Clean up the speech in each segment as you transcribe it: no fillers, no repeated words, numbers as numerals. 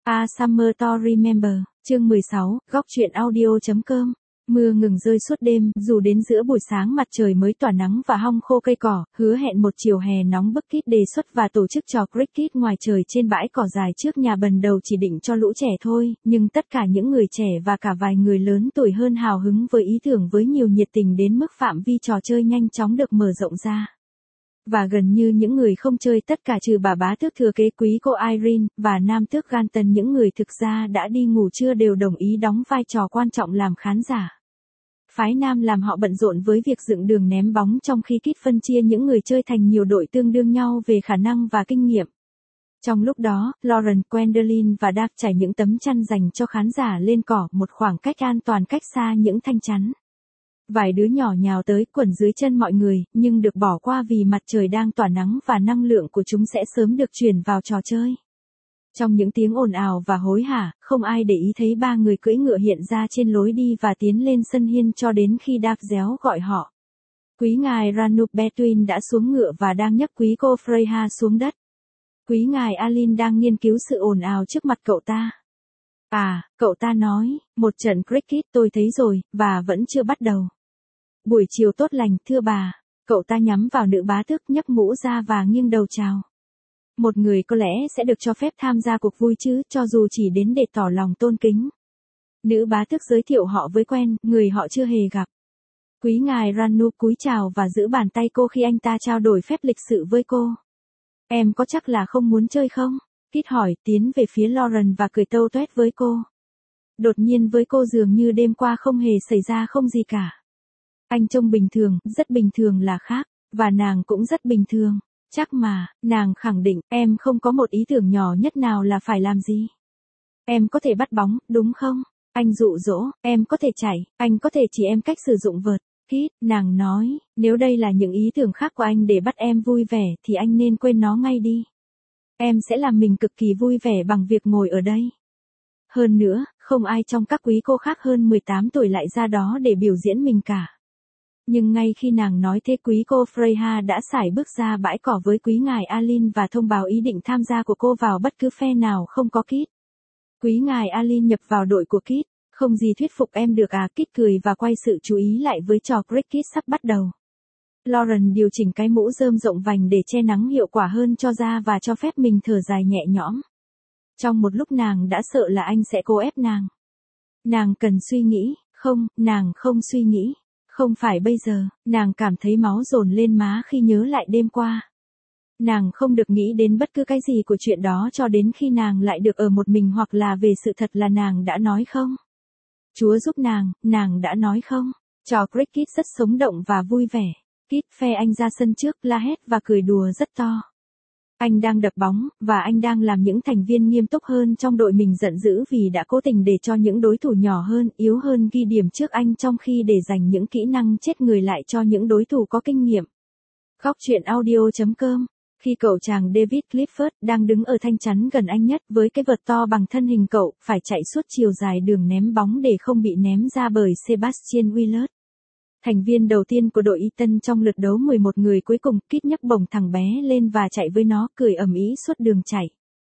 A Summer to Remember, chương 16, góc truyện audio.com. Mưa ngừng rơi suốt đêm, dù đến giữa buổi sáng mặt trời mới tỏa nắng và hong khô cây cỏ, hứa hẹn một chiều hè nóng bức. Kit đề xuất và tổ chức trò cricket ngoài trời trên bãi cỏ dài trước nhà Bần Đầu chỉ định cho lũ trẻ thôi, nhưng tất cả những người trẻ và cả vài người lớn tuổi hơn hào hứng với ý tưởng với nhiều nhiệt tình đến mức phạm vi trò chơi nhanh chóng được mở rộng ra. Và gần như những người không chơi tất cả trừ bà bá tước thừa kế quý cô Irene, và nam tước Ganton, những người thực ra đã đi ngủ trưa đều đồng ý đóng vai trò quan trọng làm khán giả. Phái nam làm họ bận rộn với việc dựng đường ném bóng trong khi Kit phân chia những người chơi thành nhiều đội tương đương nhau về khả năng và kinh nghiệm. Trong lúc đó, Lauren, Gwendolyn và Dave trải những tấm chăn dành cho khán giả lên cỏ, một khoảng cách an toàn cách xa những thanh chắn. Vài đứa nhỏ nhào tới quẩn dưới chân mọi người, nhưng được bỏ qua vì mặt trời đang tỏa nắng và năng lượng của chúng sẽ sớm được chuyển vào trò chơi. Trong những tiếng ồn ào và hối hả, không ai để ý thấy ba người cưỡi ngựa hiện ra trên lối đi và tiến lên sân hiên cho đến khi Dave réo gọi họ. Quý ngài Ranulph Between đã xuống ngựa và đang nhấc quý cô Freya xuống đất. Quý ngài Alin đang nghiên cứu sự ồn ào trước mặt cậu ta. À, cậu ta nói, một trận cricket tôi thấy rồi, và vẫn chưa bắt đầu. Buổi chiều tốt lành, thưa bà. Cậu ta nhắm vào nữ bá tước, nhấc mũ ra và nghiêng đầu chào. Một người có lẽ sẽ được cho phép tham gia cuộc vui chứ, cho dù chỉ đến để tỏ lòng tôn kính. Nữ bá tước giới thiệu họ với Gwen, người họ chưa hề gặp. Quý ngài Ranulph cúi chào và giữ bàn tay cô khi anh ta trao đổi phép lịch sự với cô. Em có chắc là không muốn chơi không? Kit hỏi, tiến về phía Lauren và cười tâu toét với cô. Đột nhiên với cô dường như đêm qua không hề xảy ra không gì cả. Anh trông bình thường, rất bình thường là khác, và nàng cũng rất bình thường. Chắc mà, nàng khẳng định, em không có một ý tưởng nhỏ nhất nào là phải làm gì. Em có thể bắt bóng, đúng không? Anh dụ dỗ, em có thể chạy, anh có thể chỉ em cách sử dụng vợt. Kit, nàng nói, nếu đây là những ý tưởng khác của anh để bắt em vui vẻ thì anh nên quên nó ngay đi. Em sẽ làm mình cực kỳ vui vẻ bằng việc ngồi ở đây. Hơn nữa, không ai trong các quý cô khác hơn 18 tuổi lại ra đó để biểu diễn mình cả. Nhưng ngay khi nàng nói thế, quý cô Freya đã sải bước ra bãi cỏ với quý ngài Alin và thông báo ý định tham gia của cô vào bất cứ phe nào không có Kit. Quý ngài Alin nhập vào đội của Kit. Không gì thuyết phục em được à? Kit cười và quay sự chú ý lại với trò cricket sắp bắt đầu. Lauren điều chỉnh cái mũ rơm rộng vành để che nắng hiệu quả hơn cho da và cho phép mình thở dài nhẹ nhõm. Trong một lúc nàng đã sợ là anh sẽ cố ép nàng. Nàng cần suy nghĩ, không, nàng không suy nghĩ. Không phải bây giờ, nàng cảm thấy máu dồn lên má khi nhớ lại đêm qua. Nàng không được nghĩ đến bất cứ cái gì của chuyện đó cho đến khi nàng lại được ở một mình hoặc là về sự thật là nàng đã nói không. Chúa giúp nàng đã nói không. Trò cricket rất sống động và vui vẻ. Kit phe anh ra sân trước, la hét và cười đùa rất to. Anh đang đập bóng, và anh đang làm những thành viên nghiêm túc hơn trong đội mình giận dữ vì đã cố tình để cho những đối thủ nhỏ hơn, yếu hơn ghi điểm trước anh trong khi để dành những kỹ năng chết người lại cho những đối thủ có kinh nghiệm. Góc truyện audio.com. Khi cậu chàng David Clifford đang đứng ở thanh chắn gần anh nhất với cái vợt to bằng thân hình cậu, phải chạy suốt chiều dài đường ném bóng để không bị ném ra bởi Sebastian Willard. Thành viên đầu tiên của đội Eton trong lượt đấu 11 người cuối cùng, Kit nhấc bổng thằng bé lên và chạy với nó, cười ầm ĩ suốt đường chạy.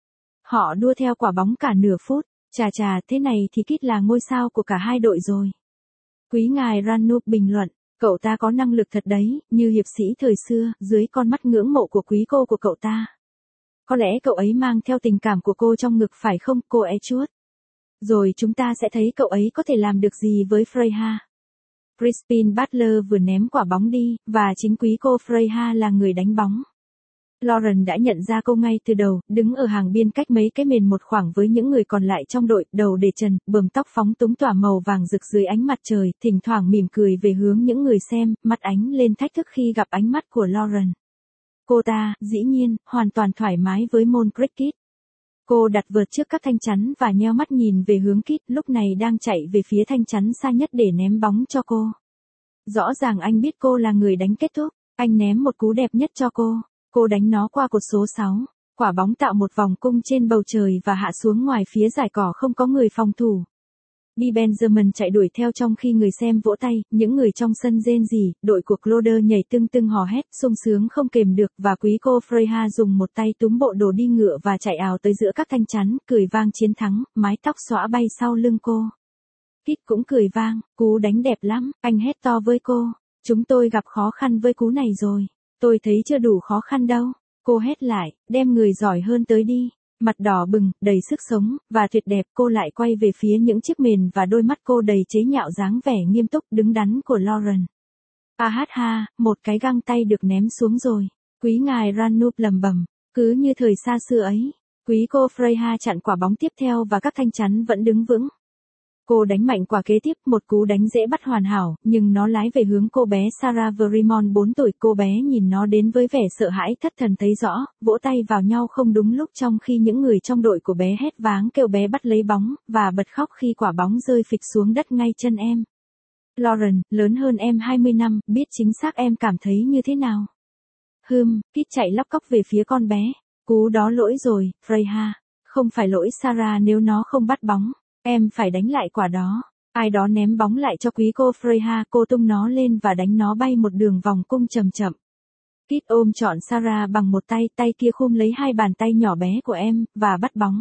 Họ đua theo quả bóng cả nửa phút. Chà, thế này thì Kit là ngôi sao của cả hai đội rồi. Quý ngài Ranulph bình luận, cậu ta có năng lực thật đấy, như hiệp sĩ thời xưa, dưới con mắt ngưỡng mộ của quý cô của cậu ta. Có lẽ cậu ấy mang theo tình cảm của cô trong ngực phải không, cô Edgeworth? Rồi chúng ta sẽ thấy cậu ấy có thể làm được gì với Freya. Crispin Butler vừa ném quả bóng đi, và chính quý cô Freya là người đánh bóng. Lauren đã nhận ra cô ngay từ đầu, đứng ở hàng biên cách mấy cái mền một khoảng với những người còn lại trong đội, đầu để trần, bờm tóc phóng túng tỏa màu vàng rực dưới ánh mặt trời, thỉnh thoảng mỉm cười về hướng những người xem, mặt ánh lên thách thức khi gặp ánh mắt của Lauren. Cô ta, dĩ nhiên, hoàn toàn thoải mái với môn cricket. Cô đặt vợt trước các thanh chắn và nheo mắt nhìn về hướng Kit, lúc này đang chạy về phía thanh chắn xa nhất để ném bóng cho cô. Rõ ràng anh biết cô là người đánh kết thúc, anh ném một cú đẹp nhất cho cô. Cô đánh nó qua cột số 6, quả bóng tạo một vòng cung trên bầu trời và hạ xuống ngoài phía dải cỏ không có người phòng thủ. Di Benjamin chạy đuổi theo trong khi người xem vỗ tay, những người trong sân rên rỉ, đội của Cloder nhảy tưng tưng hò hét, sung sướng không kềm được và quý cô Freya dùng một tay túm bộ đồ đi ngựa và chạy ào tới giữa các thanh chắn, cười vang chiến thắng, mái tóc xõa bay sau lưng cô. Kit cũng cười vang, cú đánh đẹp lắm, anh hét to với cô. Chúng tôi gặp khó khăn với cú này rồi. Tôi thấy chưa đủ khó khăn đâu. Cô hét lại, đem người giỏi hơn tới đi. Mặt đỏ bừng, đầy sức sống, và tuyệt đẹp cô lại quay về phía những chiếc mền và đôi mắt cô đầy chế nhạo dáng vẻ nghiêm túc đứng đắn của Lauren. À hát ha, một cái găng tay được ném xuống rồi. Quý ngài Ranoop lầm bầm, cứ như thời xa xưa ấy. Quý cô Freya chặn quả bóng tiếp theo và các thanh chắn vẫn đứng vững. Cô đánh mạnh quả kế tiếp, một cú đánh dễ bắt hoàn hảo, nhưng nó lái về hướng cô bé Sarah Vermont 4 tuổi. Cô bé nhìn nó đến với vẻ sợ hãi thất thần thấy rõ, vỗ tay vào nhau không đúng lúc trong khi những người trong đội của bé hét váng kêu bé bắt lấy bóng, và bật khóc khi quả bóng rơi phịch xuống đất ngay chân em. Lauren, lớn hơn em 20 năm, biết chính xác em cảm thấy như thế nào. Kit chạy lóc cóc về phía con bé. Cú đó lỗi rồi, Freya. Không phải lỗi Sarah nếu nó không bắt bóng. Em phải đánh lại quả đó. Ai đó ném bóng lại cho quý cô Freya, cô tung nó lên và đánh nó bay một đường vòng cung chậm chậm. Kit ôm trọn Sarah bằng một tay, tay kia khum lấy hai bàn tay nhỏ bé của em, và bắt bóng.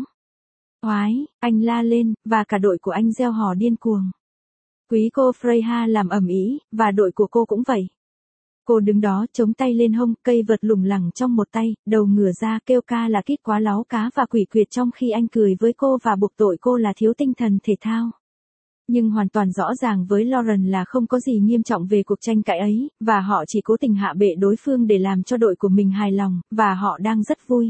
Oái, anh la lên, và cả đội của anh reo hò điên cuồng. Quý cô Freya làm ầm ĩ, và đội của cô cũng vậy. Cô đứng đó chống tay lên hông, cây vợt lủng lẳng trong một tay, đầu ngửa ra kêu ca là Kit quá láo cá và quỷ quyệt trong khi anh cười với cô và buộc tội cô là thiếu tinh thần thể thao. Nhưng hoàn toàn rõ ràng với Lauren là không có gì nghiêm trọng về cuộc tranh cãi ấy, và họ chỉ cố tình hạ bệ đối phương để làm cho đội của mình hài lòng, và họ đang rất vui.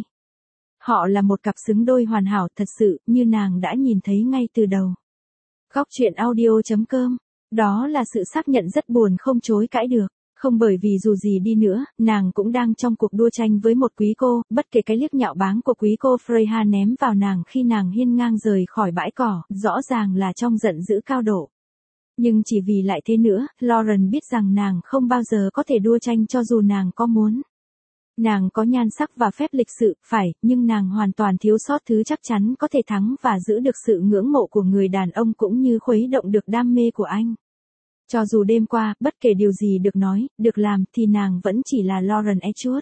Họ là một cặp xứng đôi hoàn hảo thật sự, như nàng đã nhìn thấy ngay từ đầu. Góc truyện audio.com. Đó là sự xác nhận rất buồn không chối cãi được. Không bởi vì dù gì đi nữa, nàng cũng đang trong cuộc đua tranh với một quý cô, bất kể cái liếc nhạo báng của quý cô Freya ném vào nàng khi nàng hiên ngang rời khỏi bãi cỏ, rõ ràng là trong giận dữ cao độ. Nhưng chỉ vì lại thế nữa, Lauren biết rằng nàng không bao giờ có thể đua tranh cho dù nàng có muốn. Nàng có nhan sắc và phép lịch sự, phải, nhưng nàng hoàn toàn thiếu sót thứ chắc chắn có thể thắng và giữ được sự ngưỡng mộ của người đàn ông cũng như khuấy động được đam mê của anh. Cho dù đêm qua, bất kể điều gì được nói, được làm, thì nàng vẫn chỉ là Lauren Edgeworth.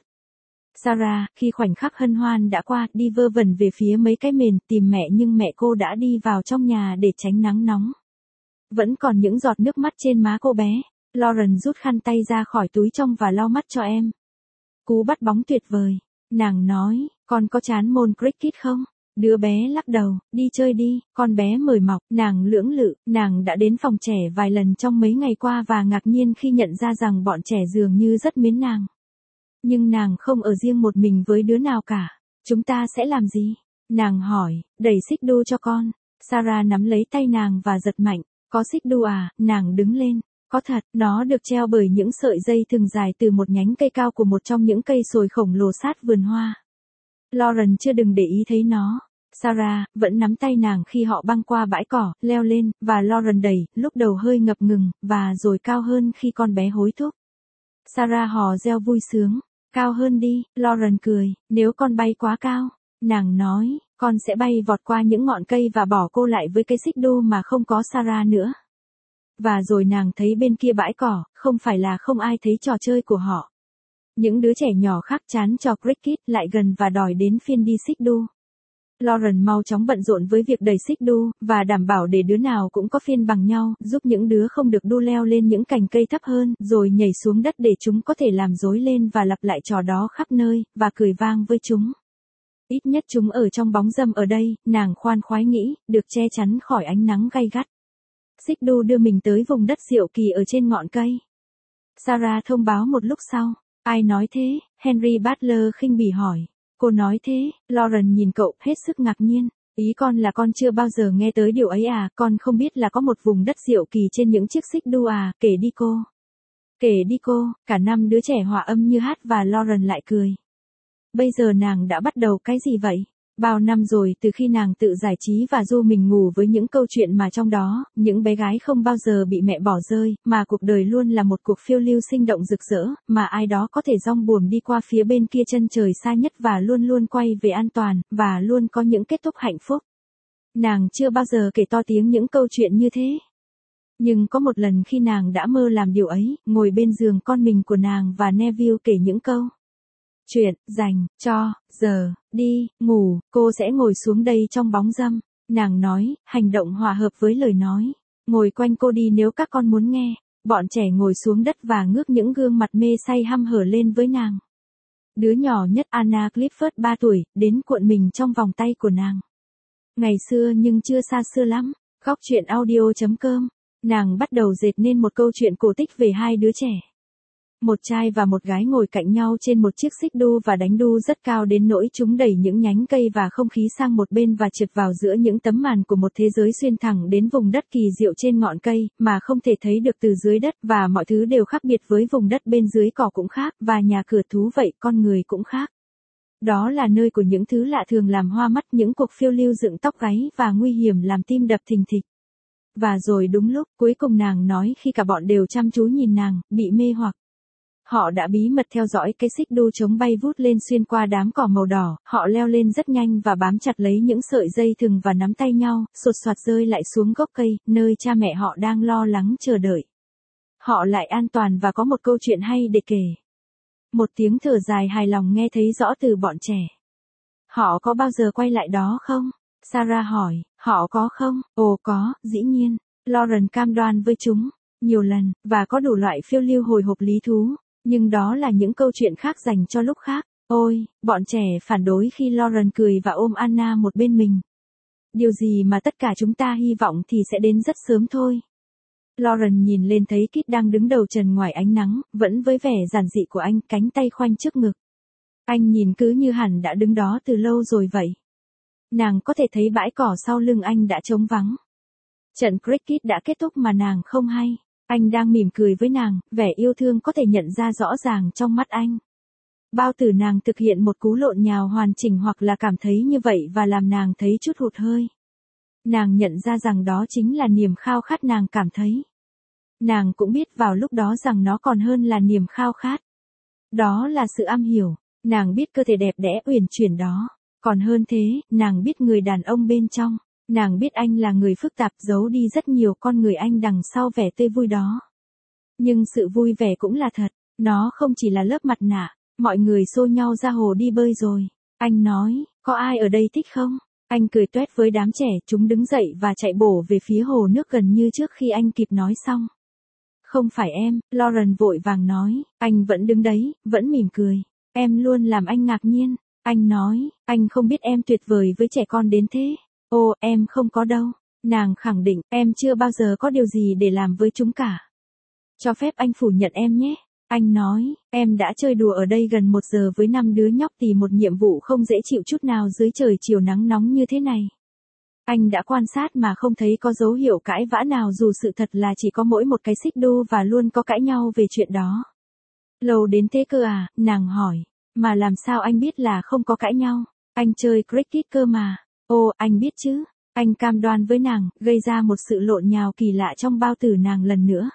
Sarah, khi khoảnh khắc hân hoan đã qua, đi vơ vẩn về phía mấy cái mền, tìm mẹ nhưng mẹ cô đã đi vào trong nhà để tránh nắng nóng. Vẫn còn những giọt nước mắt trên má cô bé. Lauren rút khăn tay ra khỏi túi trong và lau mắt cho em. Cú bắt bóng tuyệt vời. Nàng nói, con có chán môn cricket không? Đứa bé lắc đầu, đi chơi đi, con bé mời mọc, nàng lưỡng lự, nàng đã đến phòng trẻ vài lần trong mấy ngày qua và ngạc nhiên khi nhận ra rằng bọn trẻ dường như rất mến nàng. Nhưng nàng không ở riêng một mình với đứa nào cả. Chúng ta sẽ làm gì? Nàng hỏi, đẩy xích đu cho con. Sarah nắm lấy tay nàng và giật mạnh, có xích đu à, nàng đứng lên. Có thật, nó được treo bởi những sợi dây thừng dài từ một nhánh cây cao của một trong những cây sồi khổng lồ sát vườn hoa. Lauren chưa đừng để ý thấy nó. Sarah vẫn nắm tay nàng khi họ băng qua bãi cỏ, leo lên, và Lauren đẩy, lúc đầu hơi ngập ngừng, và rồi cao hơn khi con bé hối thúc. Sarah hò reo vui sướng. Cao hơn đi, Lauren cười, nếu con bay quá cao. Nàng nói, con sẽ bay vọt qua những ngọn cây và bỏ cô lại với cây xích đu mà không có Sarah nữa. Và rồi nàng thấy bên kia bãi cỏ, không phải là không ai thấy trò chơi của họ. Những đứa trẻ nhỏ khác chán trò cricket lại gần và đòi đến phiên đi xích đu. Lauren mau chóng bận rộn với việc đẩy xích đu, và đảm bảo để đứa nào cũng có phiên bằng nhau, giúp những đứa không được đu leo lên những cành cây thấp hơn, rồi nhảy xuống đất để chúng có thể làm rối lên và lặp lại trò đó khắp nơi, và cười vang với chúng. Ít nhất chúng ở trong bóng râm ở đây, nàng khoan khoái nghĩ, được che chắn khỏi ánh nắng gay gắt. Xích đu đưa mình tới vùng đất diệu kỳ ở trên ngọn cây. Sarah thông báo một lúc sau. Ai nói thế? Henry Butler khinh bỉ hỏi. Cô nói thế, Lauren nhìn cậu, hết sức ngạc nhiên. Ý con là con chưa bao giờ nghe tới điều ấy à, con không biết là có một vùng đất diệu kỳ trên những chiếc xích đu à, kể đi cô. Kể đi cô, cả năm đứa trẻ hòa âm như hát và Lauren lại cười. Bây giờ nàng đã bắt đầu cái gì vậy? Bao năm rồi từ khi nàng tự giải trí và du mình ngủ với những câu chuyện mà trong đó, những bé gái không bao giờ bị mẹ bỏ rơi, mà cuộc đời luôn là một cuộc phiêu lưu sinh động rực rỡ, mà ai đó có thể dong buồm đi qua phía bên kia chân trời xa nhất và luôn luôn quay về an toàn, và luôn có những kết thúc hạnh phúc. Nàng chưa bao giờ kể to tiếng những câu chuyện như thế. Nhưng có một lần khi nàng đã mơ làm điều ấy, ngồi bên giường con mình của nàng và Neville kể những câu chuyện, dành, cho, giờ, đi, ngủ, cô sẽ ngồi xuống đây trong bóng râm. Nàng nói, hành động hòa hợp với lời nói. Ngồi quanh cô đi nếu các con muốn nghe. Bọn trẻ ngồi xuống đất và ngước những gương mặt mê say hăm hở lên với nàng. Đứa nhỏ nhất Anna Clifford 3 tuổi, đến cuộn mình trong vòng tay của nàng. Ngày xưa nhưng chưa xa xưa lắm, góc chuyện audio.com, nàng bắt đầu dệt nên một câu chuyện cổ tích về hai đứa trẻ. Một trai và một gái ngồi cạnh nhau trên một chiếc xích đu và đánh đu rất cao đến nỗi chúng đẩy những nhánh cây và không khí sang một bên và trượt vào giữa những tấm màn của một thế giới xuyên thẳng đến vùng đất kỳ diệu trên ngọn cây, mà không thể thấy được từ dưới đất, và mọi thứ đều khác biệt với vùng đất bên dưới cỏ cũng khác, và nhà cửa thú vậy con người cũng khác. Đó là nơi của những thứ lạ thường làm hoa mắt, những cuộc phiêu lưu dựng tóc gáy và nguy hiểm làm tim đập thình thịch. Và rồi đúng lúc, cuối cùng nàng nói khi cả bọn đều chăm chú nhìn nàng, bị mê hoặc. Họ đã bí mật theo dõi cái xích đu chống bay vút lên xuyên qua đám cỏ màu đỏ, họ leo lên rất nhanh và bám chặt lấy những sợi dây thừng và nắm tay nhau, sột soạt rơi lại xuống gốc cây, nơi cha mẹ họ đang lo lắng chờ đợi. Họ lại an toàn và có một câu chuyện hay để kể. Một tiếng thở dài hài lòng nghe thấy rõ từ bọn trẻ. Họ có bao giờ quay lại đó không? Sarah hỏi, họ có không? Ồ có, dĩ nhiên. Lauren cam đoan với chúng, nhiều lần, và có đủ loại phiêu lưu hồi hộp lý thú. Nhưng đó là những câu chuyện khác dành cho lúc khác. Ôi, bọn trẻ phản đối khi Lauren cười và ôm Anna một bên mình. Điều gì mà tất cả chúng ta hy vọng thì sẽ đến rất sớm thôi. Lauren nhìn lên thấy Kit đang đứng đầu trần ngoài ánh nắng, vẫn với vẻ giản dị của anh, cánh tay khoanh trước ngực. Anh nhìn cứ như hẳn đã đứng đó từ lâu rồi vậy. Nàng có thể thấy bãi cỏ sau lưng anh đã trống vắng. Trận cricket đã kết thúc mà nàng không hay. Anh đang mỉm cười với nàng, vẻ yêu thương có thể nhận ra rõ ràng trong mắt anh. Bao tử nàng thực hiện một cú lộn nhào hoàn chỉnh hoặc là cảm thấy như vậy và làm nàng thấy chút hụt hơi. Nàng nhận ra rằng đó chính là niềm khao khát nàng cảm thấy. Nàng cũng biết vào lúc đó rằng nó còn hơn là niềm khao khát. Đó là sự am hiểu, nàng biết cơ thể đẹp đẽ uyển chuyển đó. Còn hơn thế, nàng biết người đàn ông bên trong. Nàng biết anh là người phức tạp giấu đi rất nhiều con người anh đằng sau vẻ tươi vui đó. Nhưng sự vui vẻ cũng là thật, nó không chỉ là lớp mặt nạ. Mọi người xô nhau ra hồ đi bơi rồi. Anh nói, có ai ở đây thích không? Anh cười toét với đám trẻ, chúng đứng dậy và chạy bổ về phía hồ nước gần như trước khi anh kịp nói xong. Không phải em, Lauren vội vàng nói, anh vẫn đứng đấy, vẫn mỉm cười. Em luôn làm anh ngạc nhiên. Anh nói, anh không biết em tuyệt vời với trẻ con đến thế. Ồ, em không có đâu. Nàng khẳng định, em chưa bao giờ có điều gì để làm với chúng cả. Cho phép anh phủ nhận em nhé. Anh nói, em đã chơi đùa ở đây gần 1 giờ với 5 đứa nhóc tìm một nhiệm vụ không dễ chịu chút nào dưới trời chiều nắng nóng như thế này. Anh đã quan sát mà không thấy có dấu hiệu cãi vã nào dù sự thật là chỉ có mỗi một cái xích đu và luôn có cãi nhau về chuyện đó. Lâu đến thế cơ à, nàng hỏi. Mà làm sao anh biết là không có cãi nhau? Anh chơi cricket cơ mà. Ồ, anh biết chứ. Anh cam đoan với nàng, gây ra một sự lộn nhào kỳ lạ trong bao tử nàng lần nữa.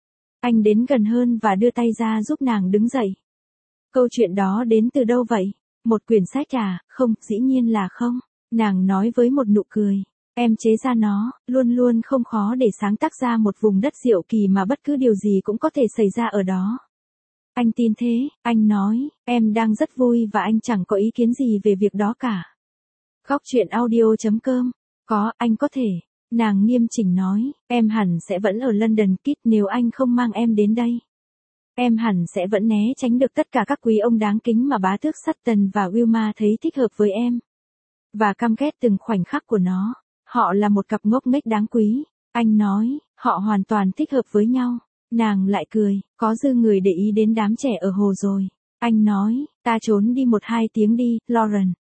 Anh đến gần hơn và đưa tay ra giúp nàng đứng dậy. Câu chuyện đó đến từ đâu vậy? Một quyển sách à? Không, dĩ nhiên là không. Nàng nói với một nụ cười. Em chế ra nó, luôn luôn không khó để sáng tác ra một vùng đất diệu kỳ mà bất cứ điều gì cũng có thể xảy ra ở đó. Anh tin thế, anh nói, em đang rất vui và anh chẳng có ý kiến gì về việc đó cả. Góc chuyện audio.com. Có, anh có thể. Nàng nghiêm chỉnh nói, em hẳn sẽ vẫn ở London Kit nếu anh không mang em đến đây. Em hẳn sẽ vẫn né tránh được tất cả các quý ông đáng kính mà bá tước Sutton và Wilma thấy thích hợp với em. Và căm ghét từng khoảnh khắc của nó. Họ là một cặp ngốc nghếch đáng quý. Anh nói, họ hoàn toàn thích hợp với nhau. Nàng lại cười, có dư người để ý đến đám trẻ ở hồ rồi. Anh nói, ta trốn đi 1-2 tiếng đi, Lauren.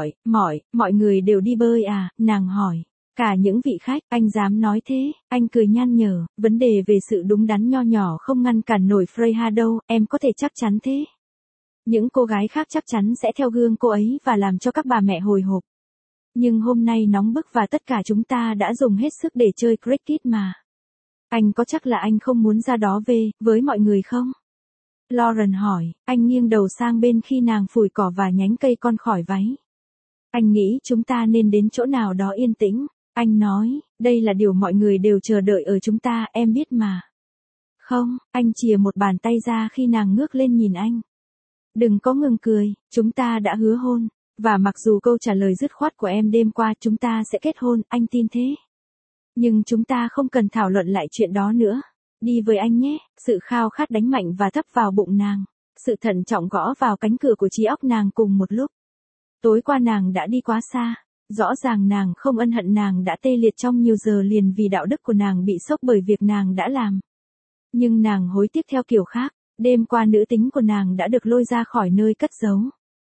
Mọi người đều đi bơi à, nàng hỏi. Cả những vị khách, anh dám nói thế, anh cười nhăn nhở, vấn đề về sự đúng đắn nho nhỏ không ngăn cản nổi Freya đâu, em có thể chắc chắn thế. Những cô gái khác chắc chắn sẽ theo gương cô ấy và làm cho các bà mẹ hồi hộp. Nhưng hôm nay nóng bức và tất cả chúng ta đã dùng hết sức để chơi cricket mà. Anh có chắc là anh không muốn ra đó về, với mọi người không? Lauren hỏi, anh nghiêng đầu sang bên khi nàng phủi cỏ và nhánh cây con khỏi váy. Anh nghĩ chúng ta nên đến chỗ nào đó yên tĩnh. Anh nói, đây là điều mọi người đều chờ đợi ở chúng ta, em biết mà. Không, anh chìa một bàn tay ra khi nàng ngước lên nhìn anh. Đừng có ngừng cười, chúng ta đã hứa hôn. Và mặc dù câu trả lời dứt khoát của em đêm qua chúng ta sẽ kết hôn, anh tin thế. Nhưng chúng ta không cần thảo luận lại chuyện đó nữa. Đi với anh nhé, sự khao khát đánh mạnh và thấp vào bụng nàng. Sự thận trọng gõ vào cánh cửa của trí óc nàng cùng một lúc. Tối qua nàng đã đi quá xa. Rõ ràng nàng không ân hận, nàng đã tê liệt trong nhiều giờ liền vì đạo đức của nàng bị sốc bởi việc nàng đã làm. Nhưng nàng hối tiếc theo kiểu khác. Đêm qua nữ tính của nàng đã được lôi ra khỏi nơi cất giấu.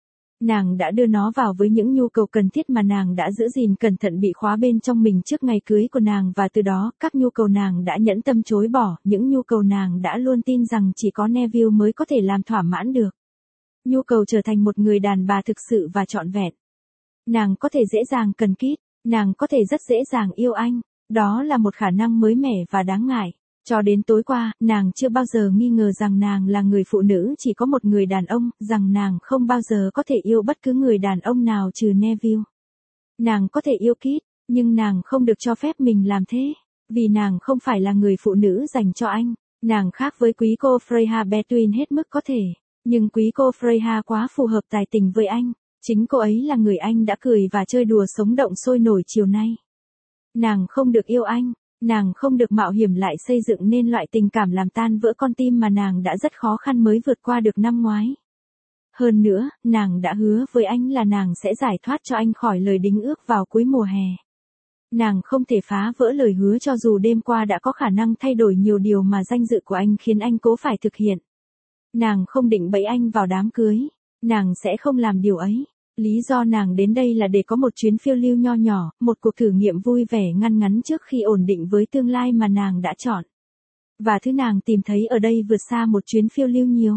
Nàng đã đưa nó vào với những nhu cầu cần thiết mà nàng đã giữ gìn cẩn thận bị khóa bên trong mình trước ngày cưới của nàng, và từ đó các nhu cầu nàng đã nhẫn tâm chối bỏ, những nhu cầu nàng đã luôn tin rằng chỉ có Neville mới có thể làm thỏa mãn được. Nhu cầu trở thành một người đàn bà thực sự và trọn vẹn. Nàng có thể dễ dàng cần kít, nàng có thể rất dễ dàng yêu anh, đó là một khả năng mới mẻ và đáng ngại. Cho đến tối qua, nàng chưa bao giờ nghi ngờ rằng nàng là người phụ nữ chỉ có một người đàn ông, rằng nàng không bao giờ có thể yêu bất cứ người đàn ông nào trừ Neville. Nàng có thể yêu Kit, nhưng nàng không được cho phép mình làm thế, vì nàng không phải là người phụ nữ dành cho anh. Nàng khác với quý cô Freya Betwin hết mức có thể, nhưng quý cô Freya quá phù hợp tài tình với anh. Chính cô ấy là người anh đã cười và chơi đùa sống động sôi nổi chiều nay. Nàng không được yêu anh. Nàng không được mạo hiểm lại xây dựng nên loại tình cảm làm tan vỡ con tim mà nàng đã rất khó khăn mới vượt qua được năm ngoái. Hơn nữa, nàng đã hứa với anh là nàng sẽ giải thoát cho anh khỏi lời đính ước vào cuối mùa hè. Nàng không thể phá vỡ lời hứa cho dù đêm qua đã có khả năng thay đổi nhiều điều mà danh dự của anh khiến anh cố phải thực hiện. Nàng không định bẫy anh vào đám cưới. Nàng sẽ không làm điều ấy. Lý do nàng đến đây là để có một chuyến phiêu lưu nho nhỏ, một cuộc thử nghiệm vui vẻ ngăn ngắn trước khi ổn định với tương lai mà nàng đã chọn. Và thứ nàng tìm thấy ở đây vượt xa một chuyến phiêu lưu nhiều.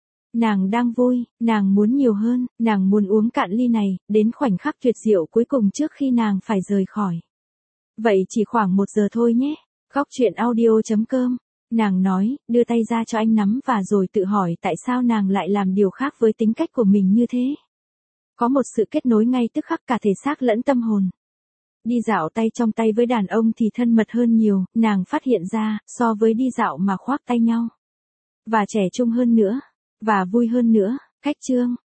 Nàng đang vui, nàng muốn nhiều hơn, nàng muốn uống cạn ly này, đến khoảnh khắc tuyệt diệu cuối cùng trước khi nàng phải rời khỏi. Vậy chỉ khoảng 1 giờ thôi nhé. Góc truyện audio.com. Nàng nói, đưa tay ra cho anh nắm và rồi tự hỏi tại sao nàng lại làm điều khác với tính cách của mình như thế. Có một sự kết nối ngay tức khắc cả thể xác lẫn tâm hồn. Đi dạo tay trong tay với đàn ông thì thân mật hơn nhiều, nàng phát hiện ra, so với đi dạo mà khoác tay nhau. Và trẻ trung hơn nữa. Và vui hơn nữa. Cách chương.